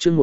chương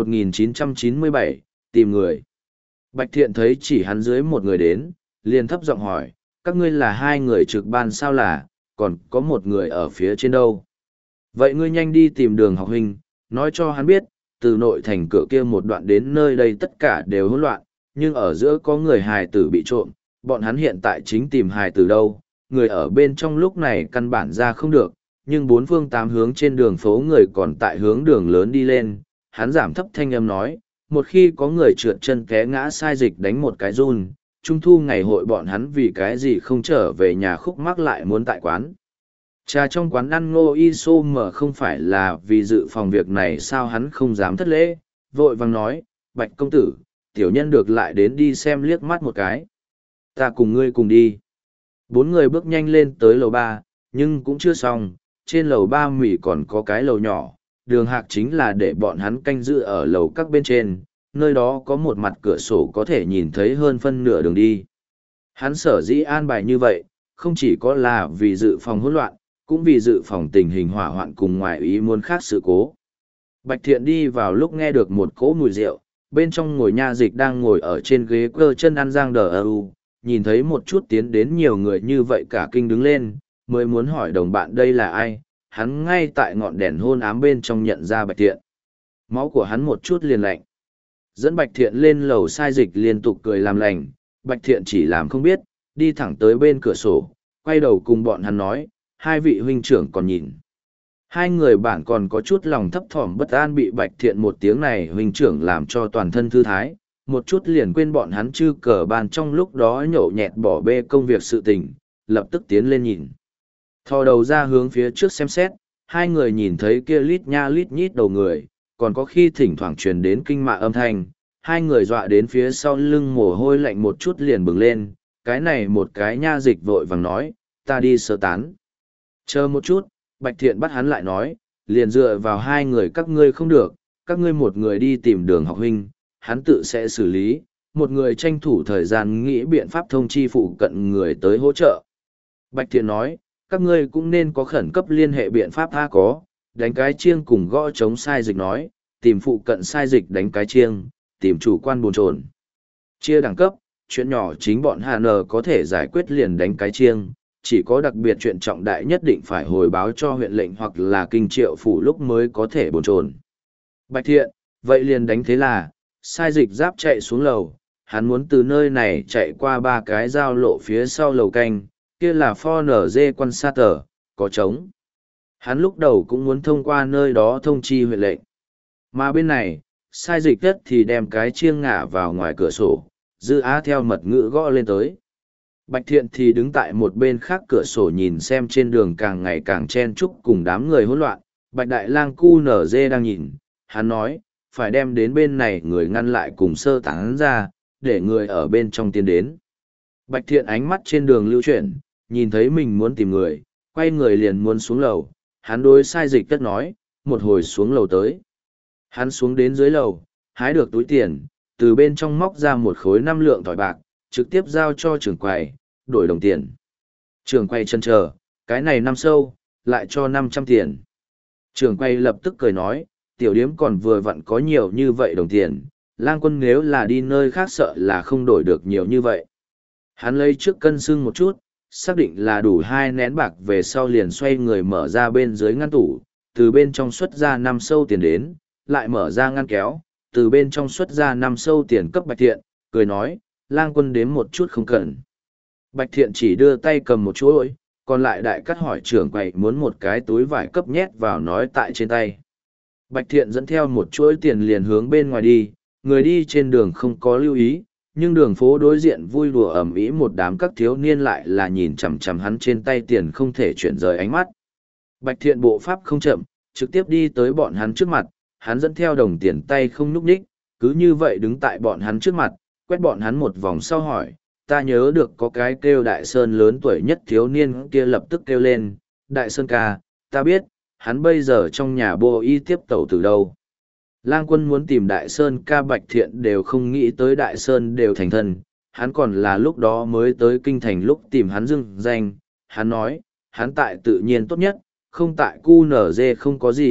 1997, tìm người. Bạch Thiện thấy chỉ hắn dưới một người đến, liền thấp giọng hỏi, các ngươi là hai người trực ban sao là, còn có một người ở phía trên đâu. Vậy ngươi nhanh đi tìm Đường Học huynh, nói cho hắn biết, từ nội thành cửa kia một đoạn đến nơi đây tất cả đều hỗn loạn, nhưng ở giữa có người hài tử bị trộm, bọn hắn hiện tại chính tìm hài tử đâu, người ở bên trong lúc này căn bản ra không được, nhưng bốn phương tám hướng trên đường phố người còn tại hướng đường lớn đi lên, hắn giảm thấp thanh âm nói, một khi có người trượt chân té ngã sai dịch đánh một cái run, trung thu ngày hội bọn hắn vì cái gì không trở về nhà khúc mắc lại muốn tại quán. Trà trong quán ăn Ngô Y Sô mở không phải là vì dự phòng việc này sao hắn không dám thất lễ, vội vàng nói, Bạch công tử, tiểu nhân được lại đến đi xem liếc mắt một cái. Ta cùng ngươi cùng đi. Bốn người bước nhanh lên tới lầu 3, nhưng cũng chưa xong, trên lầu 3 mỉ còn có cái lầu nhỏ, đường hạc chính là để bọn hắn canh giữ ở lầu các bên trên, nơi đó có một mặt cửa sổ có thể nhìn thấy hơn phân nửa đường đi. Hắn sở dĩ an bài như vậy, không chỉ có là vì dự phòng hỗn loạn, cũng vì dự phòng tình hình hỏa hoạn cùng ngoài ý muốn khác sự cố. Bạch Thiện đi vào lúc nghe được một cỗ mùi rượu, bên trong ngồi nha dịch đang ngồi ở trên ghế cơ chân ăn giang đờ ơ, nhìn thấy một chút tiến đến nhiều người như vậy cả kinh đứng lên, mới muốn hỏi đồng bạn đây là ai, hắn ngay tại ngọn đèn hôn ám bên trong nhận ra Bạch Thiện. Máu của hắn một chút liền lạnh. Dẫn Bạch Thiện lên lầu sai dịch liên tục cười làm lành, Bạch Thiện chỉ làm không biết, đi thẳng tới bên cửa sổ, quay đầu cùng bọn hắn nói, hai vị huynh trưởng còn nhìn. Hai người bản còn có chút lòng thấp thỏm bất an bị Bạch Thiện một tiếng này huynh trưởng làm cho toàn thân thư thái, một chút liền quên bọn hắn chư cờ bàn trong lúc đó nhổ nhẹt bỏ bê công việc sự tình, lập tức tiến lên nhìn. Thò đầu ra hướng phía trước xem xét, hai người nhìn thấy kia lít nha lít nhít đầu người, còn có khi thỉnh thoảng truyền đến kinh mạ âm thanh, hai người dọa đến phía sau lưng mồ hôi lạnh một chút liền bừng lên, cái này một cái nha dịch vội vàng nói, ta đi sơ tán. Chờ một chút, Bạch Thiện bắt hắn lại nói, liền dựa vào hai người các ngươi không được, các ngươi một người đi tìm Đường Học huynh, hắn tự sẽ xử lý, một người tranh thủ thời gian nghĩ biện pháp thông chi phụ cận người tới hỗ trợ. Bạch Thiện nói, các ngươi cũng nên có khẩn cấp liên hệ biện pháp tha có, đánh cái chiêng cùng gõ chống sai dịch nói, tìm phụ cận sai dịch đánh cái chiêng, tìm chủ quan bồn trồn. Chia đẳng cấp, chuyện nhỏ chính bọn HN có thể giải quyết liền đánh cái chiêng, chỉ có đặc biệt chuyện trọng đại nhất định phải hồi báo cho huyện lệnh hoặc là kinh triệu phủ lúc mới có thể bồn trồn. Bạch Thiện, vậy liền đánh thế là, sai dịch giáp chạy xuống lầu, hắn muốn từ nơi này chạy qua ba cái giao lộ phía sau lầu canh, kia là pho nở dê quan sát tờ, có trống. Hắn lúc đầu cũng muốn thông qua nơi đó thông chi huyện lệnh. Mà bên này, sai dịch đất thì đem cái chiêng ngả vào ngoài cửa sổ, dư á theo mật ngữ gõ lên tới. Bạch Thiện thì đứng tại một bên khác cửa sổ nhìn xem trên đường càng ngày càng chen chúc cùng đám người hỗn loạn. Bạch Đại Lang cu nở dê đang nhìn, hắn nói, phải đem đến bên này người ngăn lại cùng sơ tán ra, để người ở bên trong tiến đến. Bạch Thiện ánh mắt trên đường lưu chuyển, nhìn thấy mình muốn tìm người, quay người liền muốn xuống lầu, hắn đối sai dịch tất nói, một hồi xuống lầu tới. Hắn xuống đến dưới lầu, hái được túi tiền, từ bên trong móc ra một khối 5 lượng tỏi bạc, trực tiếp giao cho trưởng quầy, đổi đồng tiền. Trưởng quầy chần chờ, cái này 5 sâu, lại cho 500 tiền. Trưởng quầy lập tức cười nói, tiểu điếm còn vừa vặn có nhiều như vậy đồng tiền, Lang Quân nếu là đi nơi khác sợ là không đổi được nhiều như vậy. Hắn lấy trước cân xưng một chút, xác định là đủ 2 nén bạc về sau liền xoay người mở ra bên dưới ngăn tủ, từ bên trong xuất ra 5 sâu tiền đến, lại mở ra ngăn kéo, từ bên trong xuất ra 5 sâu tiền cấp Bạch Thiện, cười nói, Lang Quân đếm một chút không cần. Bạch Thiện chỉ đưa tay cầm một chuỗi, còn lại đại cắt hỏi trưởng quầy muốn một cái túi vải cấp nhét vào nói tại trên tay. Bạch Thiện dẫn theo một chuỗi tiền liền hướng bên ngoài đi, người đi trên đường không có lưu ý, nhưng đường phố đối diện vui đùa ầm ĩ một đám các thiếu niên lại là nhìn chằm chằm hắn trên tay tiền không thể chuyển rời ánh mắt. Bạch Thiện bộ pháp không chậm, trực tiếp đi tới bọn hắn trước mặt, hắn dẫn theo đồng tiền tay không nhúc nhích, cứ như vậy đứng tại bọn hắn trước mặt, quét bọn hắn một vòng sau hỏi, ta nhớ được có cái kêu Đại Sơn lớn tuổi nhất thiếu niên kia lập tức kêu lên, Đại Sơn ca, ta biết, hắn bây giờ trong nhà bộ y tiếp tẩu từ đâu. Lang Quân muốn tìm Đại Sơn ca Bạch Thiện đều không nghĩ tới Đại Sơn đều thành thân, hắn còn là lúc đó mới tới kinh thành lúc tìm hắn dưng danh, hắn nói, hắn tại tự nhiên tốt nhất, không tại cu nở dê không có gì,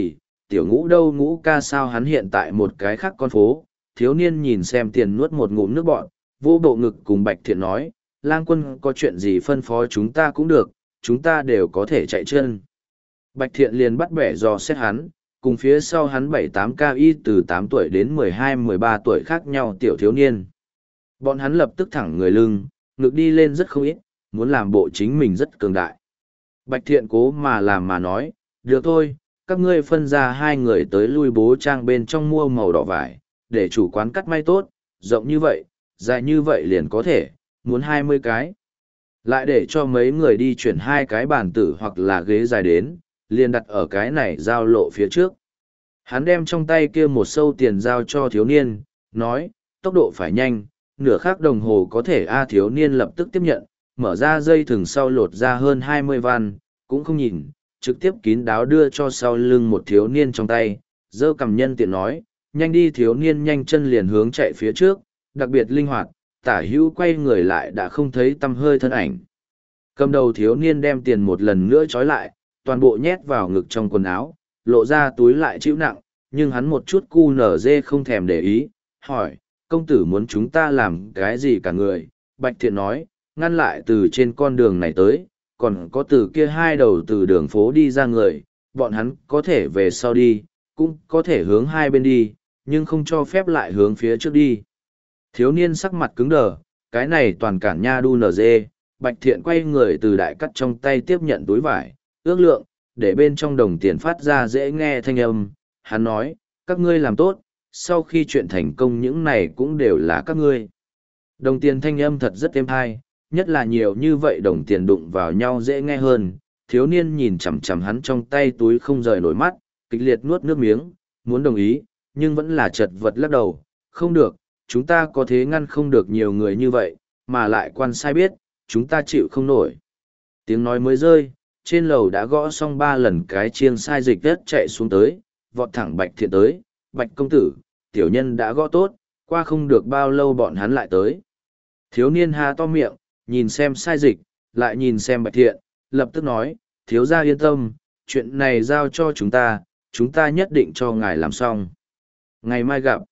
tiểu Ngũ đâu, Ngũ ca sao hắn hiện tại một cái khác con phố. Thiếu niên nhìn xem tiền nuốt một ngụm nước bọt, vô bộ ngực cùng Bạch Thiện nói, lang quân có chuyện gì phân phó chúng ta cũng được, chúng ta đều có thể chạy chân. Bạch Thiện liền bắt bẻ dò xét hắn, cùng phía sau hắn 7-8 ca y từ 8 tuổi đến 12-13 tuổi khác nhau tiểu thiếu niên. Bọn hắn lập tức thẳng người lưng, ngực đi lên rất không ít, muốn làm bộ chính mình rất cường đại. Bạch Thiện cố mà làm mà nói, được thôi, các ngươi phân ra hai người tới lui bố trang bên trong mua màu đỏ vải, để chủ quán cắt may tốt, rộng như vậy, dài như vậy liền có thể, muốn 20 cái. Lại để cho mấy người đi chuyển 2 cái bàn tử hoặc là ghế dài đến, liền đặt ở cái này giao lộ phía trước. Hắn đem trong tay kia một sâu tiền giao cho thiếu niên, nói, tốc độ phải nhanh, nửa khắc đồng hồ có thể. Thiếu niên lập tức tiếp nhận, mở ra dây thừng sau lột ra hơn 20 văn, cũng không nhìn, trực tiếp kín đáo đưa cho sau lưng một thiếu niên trong tay, giơ cầm nhân tiện nói, nhanh đi. Thiếu niên nhanh chân liền hướng chạy phía trước, đặc biệt linh hoạt, tả hữu quay người lại đã không thấy tăm hơi thân ảnh. Cầm đầu thiếu niên đem tiền một lần nữa trói lại, toàn bộ nhét vào ngực trong quần áo, lộ ra túi lại chịu nặng, nhưng hắn một chút cu nở dê không thèm để ý, hỏi, công tử muốn chúng ta làm cái gì cả người? Bạch Thiện nói, ngăn lại từ trên con đường này tới, còn có từ kia hai đầu từ đường phố đi ra người, bọn hắn có thể về sau đi, cũng có thể hướng hai bên đi, nhưng không cho phép lại hướng phía trước đi. Thiếu niên sắc mặt cứng đờ, cái này toàn cản nha đu nở dê. Bạch Thiện quay người từ đại cắt trong tay tiếp nhận túi vải, ước lượng, để bên trong đồng tiền phát ra dễ nghe thanh âm. Hắn nói, các ngươi làm tốt, sau khi chuyện thành công những này cũng đều là các ngươi. Đồng tiền thanh âm thật rất êm hay, nhất là nhiều như vậy đồng tiền đụng vào nhau dễ nghe hơn. Thiếu niên nhìn chằm chằm hắn trong tay túi không rời nổi mắt, kịch liệt nuốt nước miếng, muốn đồng ý, nhưng vẫn là chật vật lắc đầu, không được, chúng ta có thế ngăn không được nhiều người như vậy, mà lại quan sai biết, chúng ta chịu không nổi. Tiếng nói mới rơi, trên lầu đã gõ xong 3 lần cái chiêng sai dịch đất chạy xuống tới, vọt thẳng Bạch Thiện tới, Bạch công tử, tiểu nhân đã gõ tốt, qua không được bao lâu bọn hắn lại tới. Thiếu niên há to miệng, nhìn xem sai dịch, lại nhìn xem Bạch Thiện, lập tức nói, thiếu gia yên tâm, chuyện này giao cho chúng ta nhất định cho ngài làm xong. Ngày mai gặp.